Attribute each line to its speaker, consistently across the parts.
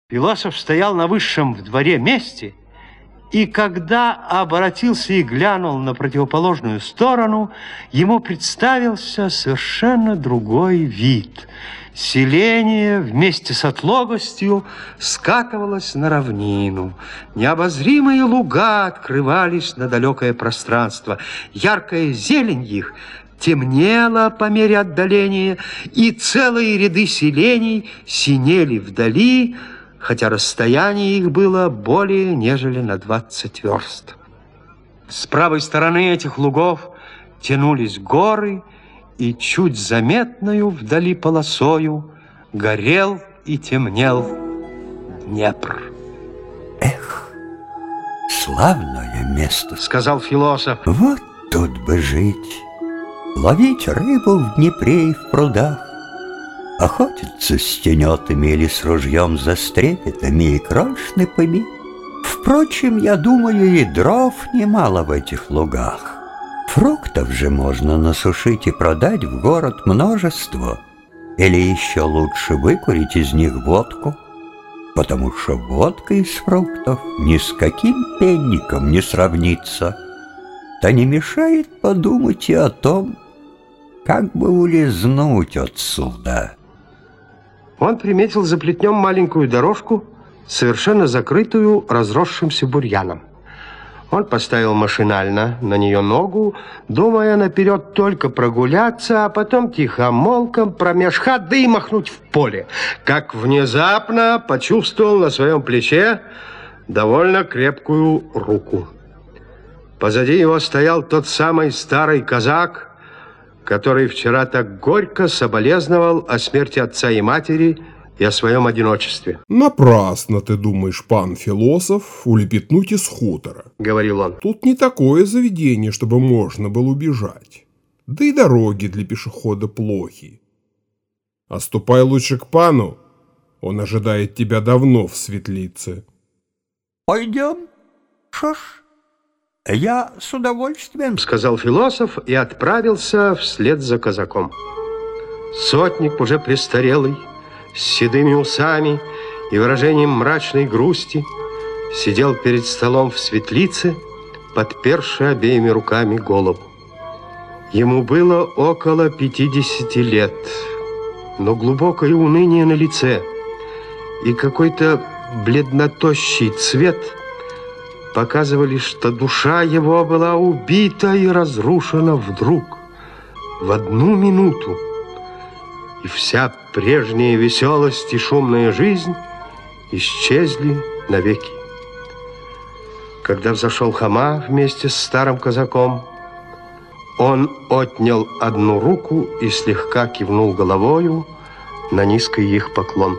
Speaker 1: Философ стоял на высшем в дворе месте, и когда обратился и глянул на противоположную сторону, ему представился совершенно другой вид. Селение вместе с отлогостью скатывалось на равнину. Необозримые луга открывались на далекое пространство. Яркая зелень их темнела по мере отдаления, и целые ряды селений синели вдали, хотя расстояние их было более нежели на 20 верст. С правой стороны этих лугов тянулись горы, и чуть заметною вдали полосою горел и темнел Днепр.
Speaker 2: Эх, славное место,
Speaker 1: сказал философ.
Speaker 2: Вот тут бы жить, ловить рыбу в Днепре и в прудах, охотиться с тенетами или с ружьем за стрепетами и крошныпами. Впрочем, я думаю, и дров немало в этих лугах. Фруктов же можно насушить и продать в город множество, или еще лучше выкурить из них водку, потому что водка из фруктов ни с каким пенником не сравнится. Да не мешает подумать и о том, как бы улизнуть отсюда.
Speaker 1: Он приметил за плетнем маленькую дорожку, совершенно закрытую разросшимся бурьяном. Он поставил машинально на нее ногу, думая наперед только прогуляться, а потом тихомолком промеж ходы махнуть в поле, как внезапно почувствовал на своем плече довольно крепкую руку. Позади его стоял тот самый старый казак, который вчера так горько соболезновал о смерти отца и матери и о своем одиночестве.
Speaker 3: «Напрасно ты думаешь, пан философ, улепетнуть из хутора», — говорил он. «Тут не такое заведение, чтобы можно было убежать. Да и дороги для пешехода плохи. А ступай лучше к пану, он ожидает тебя давно в светлице».
Speaker 2: «Пойдем, шо ж, я с удовольствием», —
Speaker 1: сказал философ и отправился вслед за казаком. Сотник, уже престарелый, с седыми усами и выражением мрачной грусти, сидел перед столом в светлице, подперши обеими руками голову. Ему было около 50 лет, но глубокое уныние на лице и какой-то бледнотощий цвет показывали, что душа его была убита и разрушена вдруг, в одну минуту, и вся прежняя веселость и шумная жизнь исчезли навеки. Когда взошел Хома вместе с старым казаком, он отнял одну руку и слегка кивнул головою на низкий их поклон.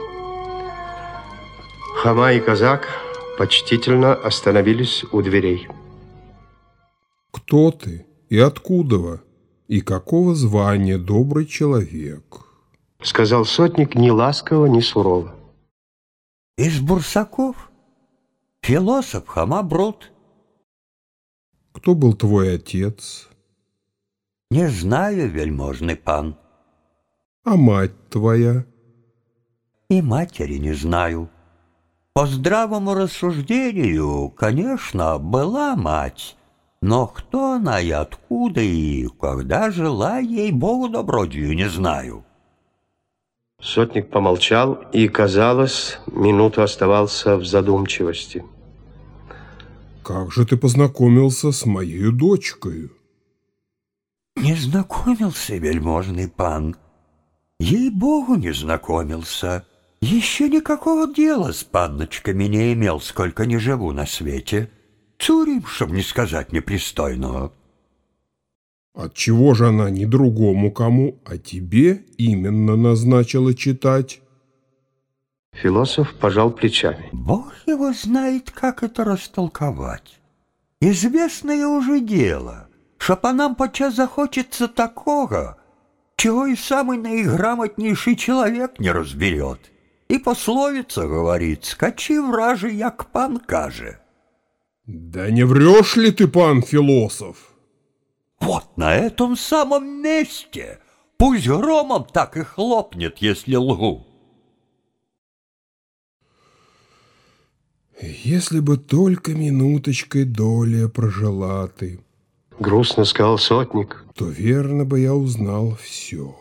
Speaker 1: Хома и казак почтительно остановились у дверей.
Speaker 3: «Кто ты и откуда, и какого звания, добрый человек?» —
Speaker 1: сказал сотник ни ласково, ни сурово.
Speaker 2: «Из Бурсаков, философ Хома Брут».
Speaker 3: «Кто был твой отец?»
Speaker 2: «Не знаю, вельможный пан».
Speaker 3: «А мать твоя?»
Speaker 2: «И матери не знаю. По здравому рассуждению, конечно, была мать, но кто она и откуда, и когда жила, ей-богу добродию, не знаю».
Speaker 1: Сотник помолчал и, казалось, минуту оставался в задумчивости.
Speaker 3: «Как же ты познакомился с моей дочкой?»
Speaker 2: «Не знакомился, вельможный пан. Ей-богу, не знакомился. Еще никакого дела с панночками не имел, сколько не живу на свете. Цурим, чтоб не сказать непристойного».
Speaker 3: «Отчего же она не другому кому, а тебе именно назначила читать?»
Speaker 1: Философ пожал плечами.
Speaker 2: «Бог его знает, как это растолковать. Известное уже дело, что по нам подчас захочется такого, чего и самый наиграмотнейший человек не разберет. И пословица говорит: скачи враже, як пан каже».
Speaker 3: «Да не врешь ли ты, пан философ?»
Speaker 2: «Вот на этом самом месте пусть громом так и хлопнет, если лгу».
Speaker 3: Если бы только минуточкой доля прожила ты,
Speaker 1: грустно сказал сотник,
Speaker 3: то верно бы я узнал все.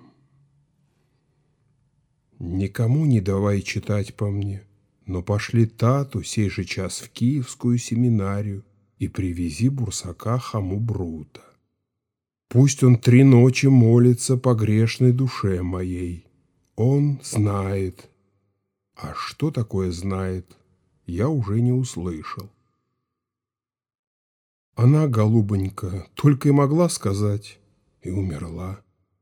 Speaker 3: Никому не давай читать по мне, но пошли тату сей же час в Киевскую семинарию и привези Бурсака Хому Брута. Пусть он 3 ночи молится по грешной душе моей. Он знает. А что такое знает, я уже не услышал. Она, голубонька, только и могла сказать, и умерла.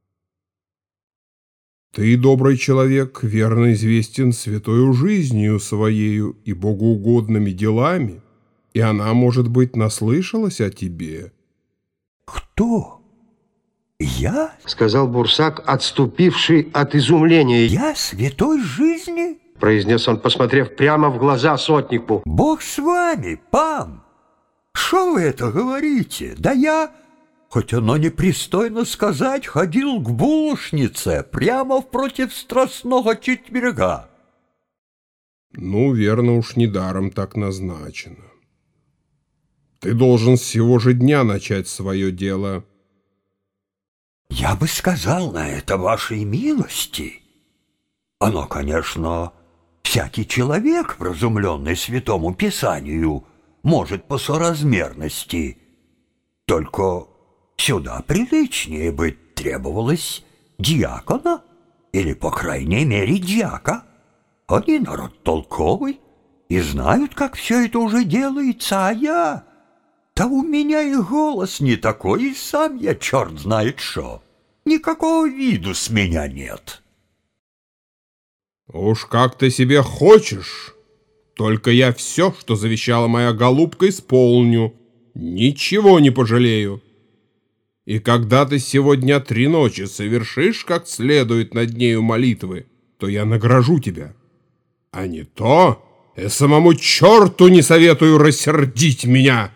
Speaker 3: Ты, добрый человек, верно известен святою жизнью своею и богоугодными делами, и она, может быть, наслышалась о тебе.
Speaker 2: Кто? Я?
Speaker 1: Сказал Бурсак, отступивший от изумления.
Speaker 2: Я святой жизни?
Speaker 1: Произнес он, посмотрев прямо в глаза сотнику.
Speaker 2: Бог с вами, пан! Что вы это говорите? Да я, хоть оно непристойно сказать, ходил к булочнице прямо впротив Страстного четверга.
Speaker 3: Ну, верно, уж недаром так назначено. Ты должен с сего же дня начать свое дело.
Speaker 2: Я бы сказал на это вашей милости. Оно, конечно, всякий человек, вразумленный Святому Писанию, может по соразмерности. Только сюда приличнее быть требовалось диакона, или, по крайней мере, дьяка. Они народ толковый и знают, как все это уже делается, а я... Да у меня и голос не такой, и сам я черт знает шо. Никакого виду с меня нет.
Speaker 3: Уж как ты себе хочешь. Только я все, что завещала моя голубка, исполню. Ничего не пожалею. И когда ты сегодня 3 ночи совершишь как следует над нею молитвы, то я награжу тебя. А не то, и самому черту не советую рассердить меня.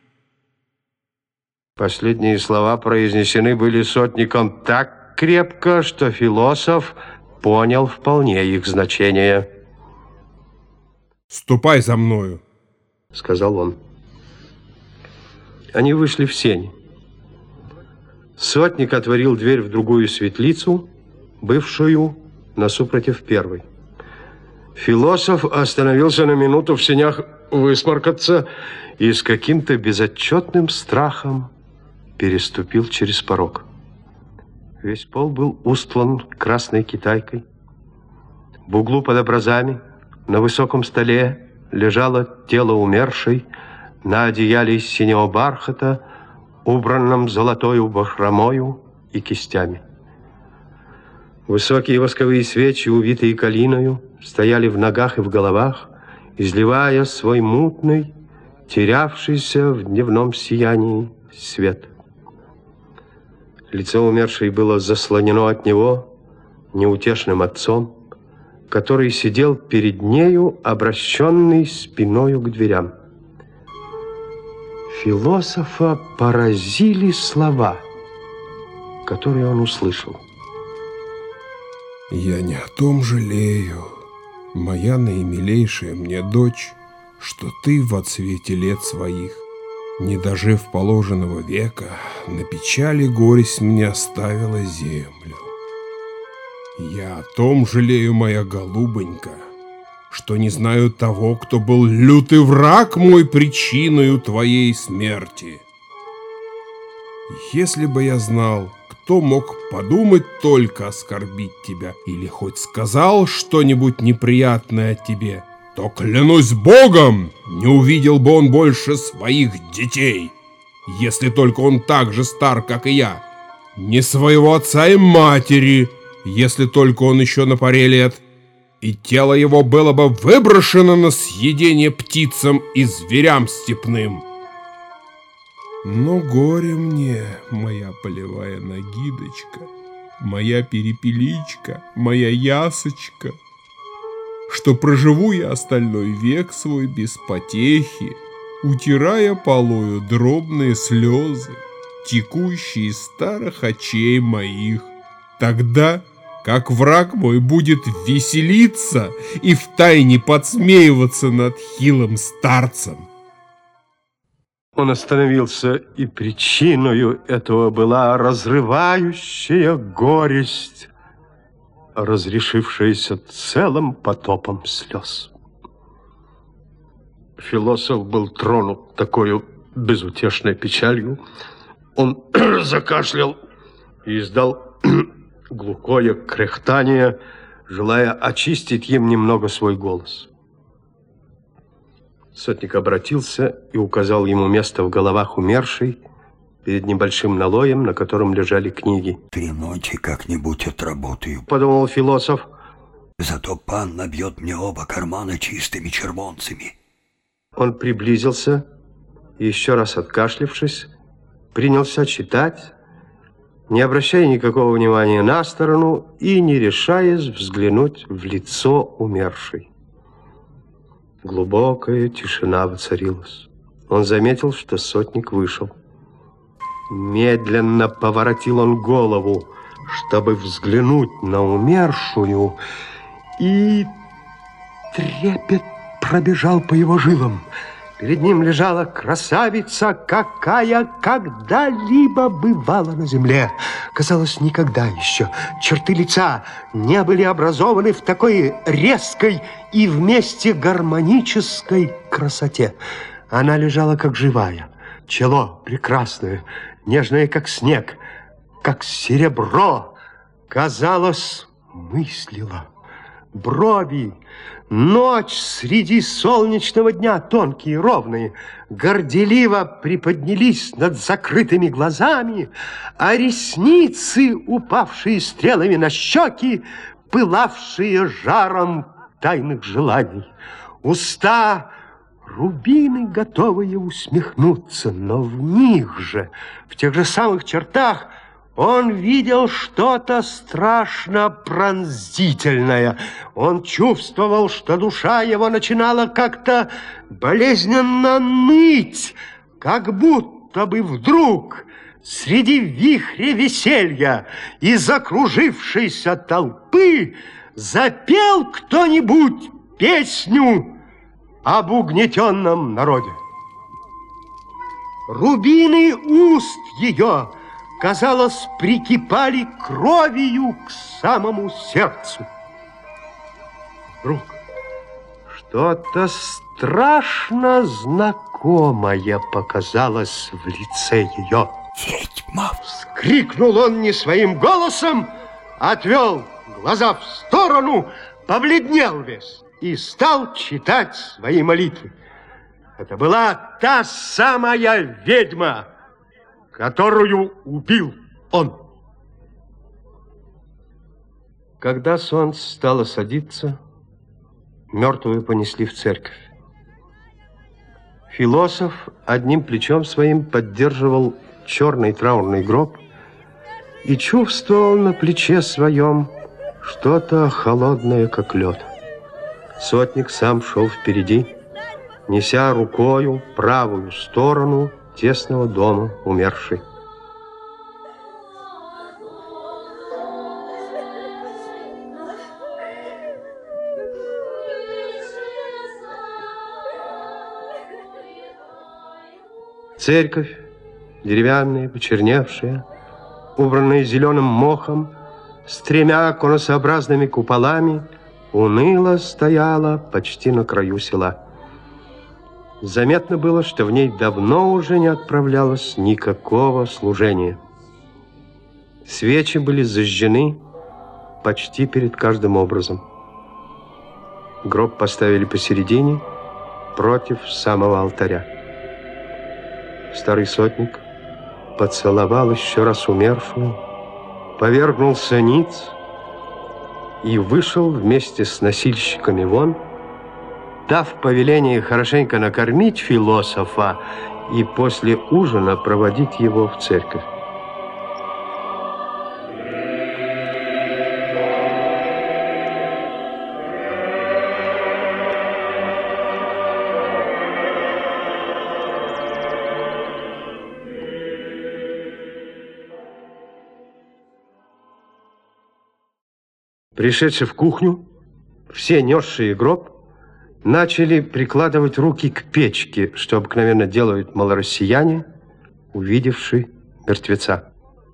Speaker 1: Последние слова произнесены были сотником так крепко, что философ понял вполне их значение.
Speaker 3: «Ступай за мною»,
Speaker 1: — сказал он. Они вышли в сени. Сотник отворил дверь в другую светлицу, бывшую насупротив первой. Философ остановился на минуту в сенях высморкаться и с каким-то безотчетным страхом переступил через порог. Весь пол был устлан красной китайкой. В углу под образами на высоком столе лежало тело умершей на одеяле из синего бархата, убранном золотою бахромою и кистями. Высокие восковые свечи, увитые калиною, стояли в ногах и в головах, изливая свой мутный, терявшийся в дневном сиянии свет. Лицо умершей было заслонено от него неутешным отцом, который сидел перед нею, обращенный спиною к дверям. Философа поразили слова, которые он услышал.
Speaker 3: «Я не о том жалею, моя наимилейшая мне дочь, что ты во цвете лет своих, не дожив положенного века, на печали горесть мне оставила землю. Я о том жалею, моя голубонька, что не знаю того, кто был лютый враг мой причиною твоей смерти. Если бы я знал, кто мог подумать только оскорбить тебя или хоть сказал что-нибудь неприятное о тебе, то, клянусь Богом, не увидел бы он больше своих детей, если только он так же стар, как и я, не своего отца и матери, если только он еще на паре лет, и тело его было бы выброшено на съедение птицам и зверям степным. Но горе мне, моя полевая нагидочка, моя перепеличка, моя ясочка, что проживу я остальной век свой без потехи, утирая полою дробные слезы, текущие из старых очей моих, тогда, как враг мой будет веселиться и втайне подсмеиваться над хилым старцем.
Speaker 1: Он остановился, и причиною этого была разрывающая горесть, разрешившаяся целым потопом слез. Философ был тронут такой безутешной печалью. Он закашлял и издал глухое кряхтание, желая очистить им немного свой голос. Сотник обратился и указал ему место в головах умершей перед небольшим налоем, на котором лежали книги.
Speaker 2: 3 ночи как-нибудь отработаю,
Speaker 1: подумал философ.
Speaker 2: Зато пан набьет мне оба кармана чистыми червонцами.
Speaker 1: Он приблизился и, еще раз откашлявшись, принялся читать, не обращая никакого внимания на сторону и не решаясь взглянуть в лицо умершей. Глубокая тишина воцарилась. Он заметил, что сотник вышел. Медленно поворотил он голову, чтобы взглянуть на умершую, и трепет пробежал по его жилам. Перед ним лежала красавица, какая когда-либо бывала на земле. Казалось, никогда еще черты лица не были образованы в такой резкой и вместе гармонической красоте. Она лежала как живая, чело прекрасное, нежное, как снег, как серебро, казалось, мыслила. Брови, ночь среди солнечного дня, тонкие, ровные, горделиво приподнялись над закрытыми глазами, а ресницы, упавшие стрелами на щеки, пылавшие жаром тайных желаний. Уста рубины, готовые усмехнуться, но в них же, в тех же самых чертах, он видел что-то страшно пронзительное. Он чувствовал, что душа его начинала как-то болезненно ныть, как будто бы вдруг среди вихря веселья и закружившейся толпы запел кто-нибудь песню об угнетенном народе. Рубины уст ее, казалось, прикипали кровью к самому сердцу. Вдруг что-то страшно знакомое показалось в лице ее.
Speaker 2: «Ведьма!»
Speaker 1: Вскрикнул он не своим голосом, отвел глаза в сторону, побледнел весь и стал читать свои молитвы. Это была та самая ведьма, которую убил он. Когда солнце стало садиться, мертвую понесли в церковь. Философ одним плечом своим поддерживал черный траурный гроб и чувствовал на плече своем что-то холодное, как лед. Сотник сам шел впереди, неся рукою правую сторону тесного дома умершей. Церковь, деревянная, почерневшая, убранная зеленым мохом, с 3 конусообразными куполами, уныло стояла почти на краю села. Заметно было, что в ней давно уже не отправлялось никакого служения. Свечи были зажжены почти перед каждым образом. Гроб поставили посередине, против самого алтаря. Старый сотник поцеловал еще раз умершую, повергнулся ниц и вышел вместе с носильщиками вон, дав повеление хорошенько накормить философа и после ужина проводить его в церковь. Пришедшие в кухню, все несшие гроб, начали прикладывать руки к печке, что обыкновенно делают малороссияне, увидевшие мертвеца.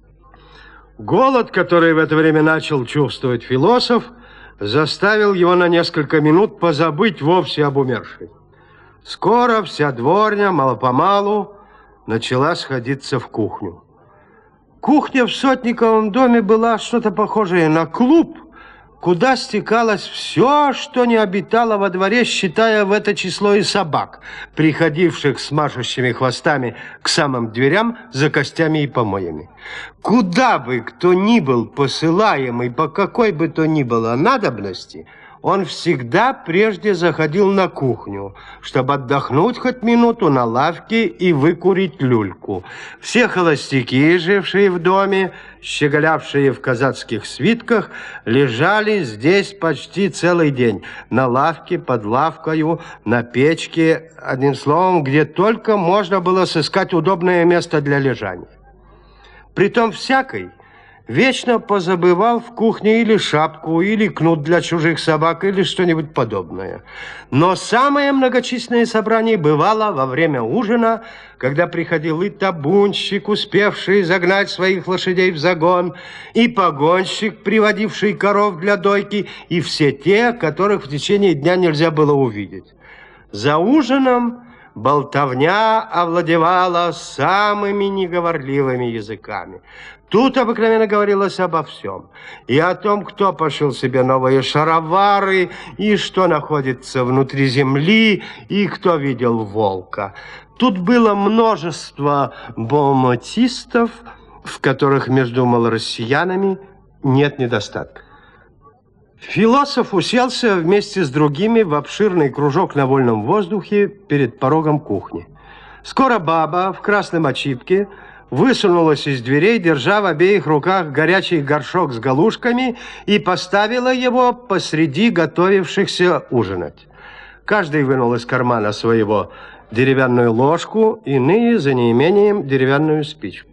Speaker 1: Голод, который в это время начал чувствовать философ, заставил его на несколько минут позабыть вовсе об умершей. Скоро вся дворня мало-помалу начала сходиться в кухню. Кухня в Сотниковом доме была что-то похожее на клуб, куда стекалось все, что не обитало во дворе, считая в это число и собак, приходивших с машущими хвостами к самым дверям за костями и помоями. Куда бы кто ни был посылаемый, по какой бы то ни было надобности, он всегда прежде заходил на кухню, чтобы отдохнуть хоть минуту на лавке и выкурить люльку. Все холостяки, жившие в доме, щеголявшие в казацких свитках, лежали здесь почти целый день. На лавке, под лавкою, на печке, одним словом, где только можно было сыскать удобное место для лежания. Притом всякий вечно позабывал в кухне или шапку, или кнут для чужих собак, или что-нибудь подобное. Но самое многочисленное собрание бывало во время ужина, когда приходил и табунщик, успевший загнать своих лошадей в загон, и погонщик, приводивший коров для дойки, и все те, которых в течение дня нельзя было увидеть. За ужином болтовня овладевала самыми неговорливыми языками. Тут обыкновенно говорилось обо всем. И о том, кто пошил себе новые шаровары, и что находится внутри земли, и кто видел волка. Тут было множество бонмотистов, в которых между малороссиянами нет недостатка. Философ уселся вместе с другими в обширный кружок на вольном воздухе перед порогом кухни. Скоро баба в красном очипке высунулась из дверей, держа в обеих руках горячий горшок с галушками, и поставила его посреди готовившихся ужинать. Каждый вынул из кармана своего деревянную ложку, иные, за неимением, деревянную спичку.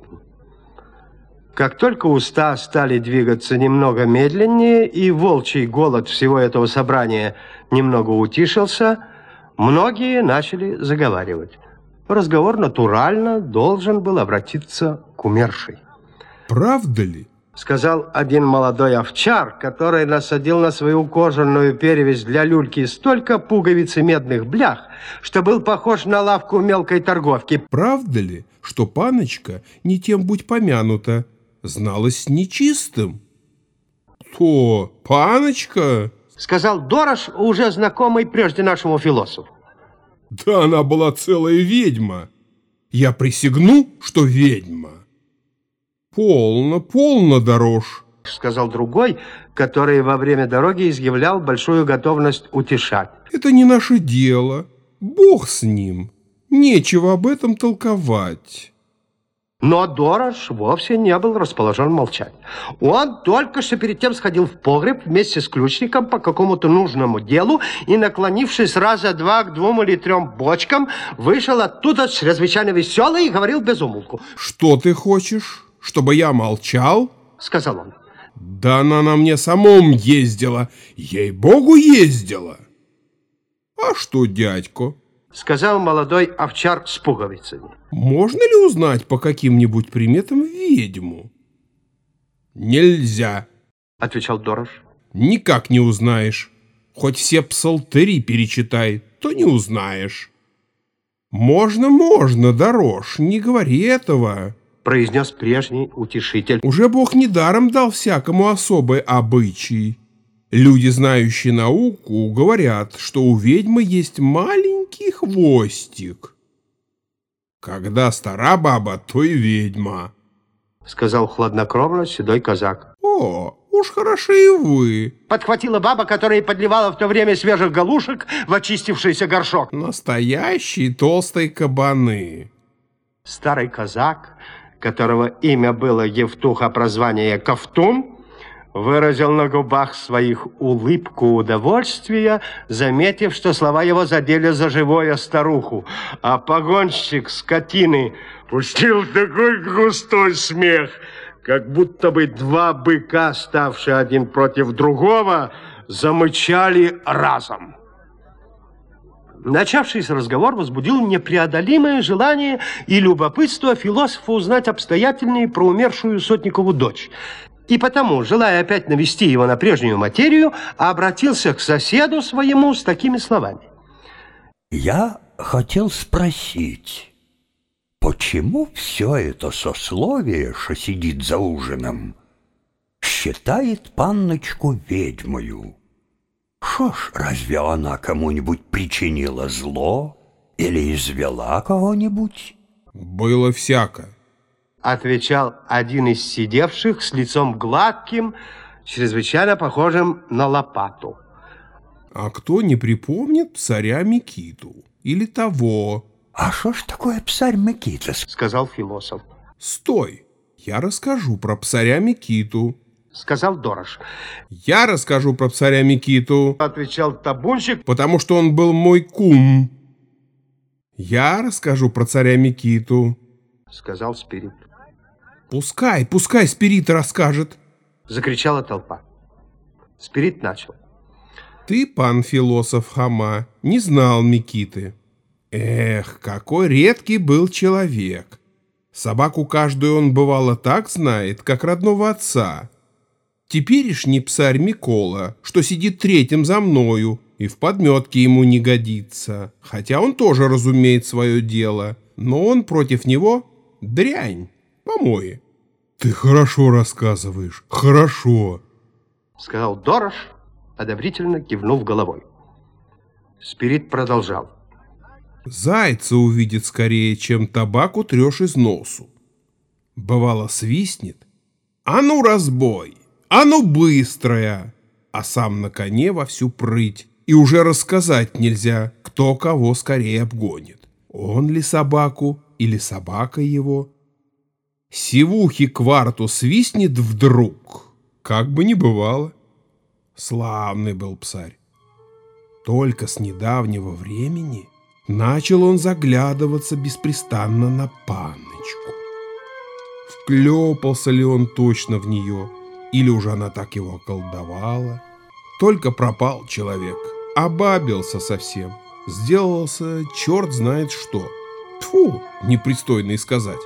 Speaker 1: Как только уста стали двигаться немного медленнее, и волчий голод всего этого собрания немного утишился, многие начали заговаривать. Разговор натурально должен был обратиться к умершей.
Speaker 3: «Правда ли?»
Speaker 1: — сказал один молодой овчар, который насадил на свою кожаную перевязь для люльки столько пуговиц и медных блях, что был похож на лавку мелкой торговки.
Speaker 3: «Правда ли, что паночка, не тем будь помянута, зналась нечистым?» «То паночка?»
Speaker 1: — сказал Дорож, уже знакомый прежде нашему философу.
Speaker 3: «Да она была целая ведьма. Я присягну, что ведьма». «Полно, полно, Дорож»,
Speaker 1: — сказал другой, который во время дороги изъявлял большую готовность утешать.
Speaker 3: «Это не наше дело. Бог с ним. Нечего об этом толковать».
Speaker 1: Но Дорож вовсе не был расположен молчать. Он только что перед тем сходил в погреб вместе с ключником по какому-то нужному делу и, наклонившись раза два к 2 или 3 бочкам, вышел оттуда чрезвычайно веселый и говорил без умолку.
Speaker 3: «Что ты хочешь? Чтобы я молчал?» —
Speaker 1: сказал он.
Speaker 3: «Да она на мне самом ездила, ей-богу ездила!» «А что, дядько?» —
Speaker 1: сказал молодой овчар с пуговицами.
Speaker 3: «Можно ли узнать по каким-нибудь приметам ведьму?» «Нельзя», — отвечал Дорож. «Никак не узнаешь. Хоть все псалтыри перечитай, то не узнаешь». «Можно, Дорож, не говори этого», — произнес прежний утешитель. «Уже Бог недаром дал всякому особый обычай. Люди, знающие науку, говорят, что у ведьмы есть маленький хвостик. Когда стара баба, то и ведьма», — сказал хладнокровно седой казак. «О, уж хороши и вы», — подхватила баба, которая подливала в то время свежих галушек в очистившийся горшок. «Настоящие толстые кабаны». Старый казак, которого имя было Евтух, а прозвание Ковтун, выразил на губах своих улыбку удовольствия, заметив, что слова его задели за живое старуху. А погонщик скотины пустил такой густой смех,
Speaker 1: как будто бы два быка, ставшие один против другого, замычали разом. Начавшийся разговор возбудил непреодолимое желание и любопытство философа узнать обстоятельнее про умершую Сотникову дочь. И потому, желая опять навести его на прежнюю материю, обратился к соседу своему с такими словами.
Speaker 2: Я хотел спросить, почему все это сословие, что сидит за ужином, считает панночку ведьмою? Шо ж, разве она кому-нибудь причинила зло или извела кого-нибудь?
Speaker 3: Было всяко,
Speaker 1: отвечал один из сидевших с лицом гладким, чрезвычайно похожим на лопату.
Speaker 3: А кто не припомнит царя Микиту или того?
Speaker 2: А что ж такое псарь Микита?
Speaker 1: Сказал философ.
Speaker 3: Стой, я расскажу про псаря Микиту.
Speaker 1: Сказал Дорож.
Speaker 3: Я расскажу про псаря Микиту,
Speaker 1: отвечал табунщик,
Speaker 3: потому что он был мой кум. Я расскажу про царя Микиту,
Speaker 1: сказал Спирит.
Speaker 3: Пускай Спирит расскажет,
Speaker 1: закричала толпа. Спирит начал.
Speaker 3: Ты, пан философ Хома, не знал Микиты. Эх, какой редкий был человек. Собаку каждую он бывало так знает, как родного отца. Теперешний псарь Микола, что сидит третьим за мною, и в подметке ему не годится, хотя он тоже разумеет свое дело, но он против него дрянь, помои. Ты хорошо рассказываешь, хорошо,
Speaker 1: сказал Дорож, одобрительно кивнув головой. Спирит продолжал.
Speaker 3: Зайца увидит скорее, чем табаку трешь из носу. Бывало свистнет. А ну, разбой! А ну, быстрая! А сам на коне во всю прыть. И уже рассказать нельзя, кто кого скорее обгонит. Он ли собаку или собака его? Сивухи кварту свистнет вдруг. Как бы ни бывало. Славный был псарь. Только с недавнего времени начал он заглядываться беспрестанно на панночку. Вклепался ли он точно в нее, или уже она так его околдовала? Только пропал человек, обабился совсем, сделался черт знает что. Тьфу, непристойно и сказать.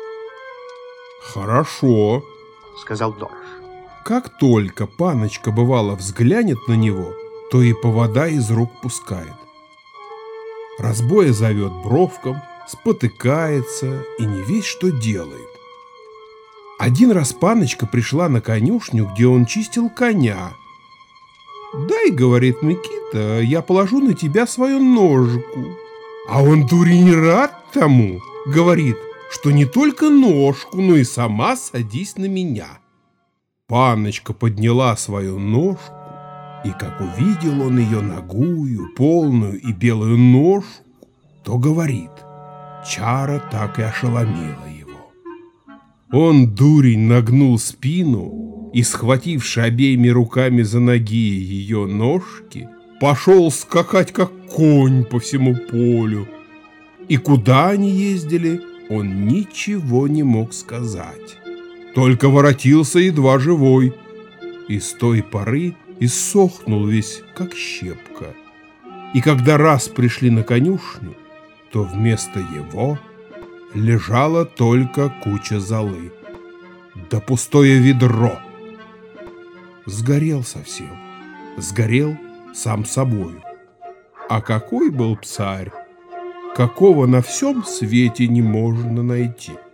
Speaker 3: Хорошо, сказал Дорож. Как только панночка бывало взглянет на него, то и повода из рук пускает. Разбоя зовет бровком, спотыкается и не весть что делает. Один раз панночка пришла на конюшню, где он чистил коня. «Дай, — говорит Микита, — я положу на тебя свою ножку». А он, дурень, рад тому, говорит, что не только ножку, но и сама садись на меня. Панночка подняла свою ножку, и как увидел он ее нагую, полную и белую ножку, то говорит, чара так и ошеломила его. Он, дурень, нагнул спину и, схвативши обеими руками за ноги ее ножки, пошел скакать, как конь, по всему полю. И куда они ездили, он ничего не мог сказать. Только воротился едва живой, и с той поры иссохнул весь, как щепка. И когда раз пришли на конюшню, то вместо его лежала только куча золы, да пустое ведро. Сгорел совсем, сгорел сам собою. А какой был псарь, какого на всем свете не можно найти.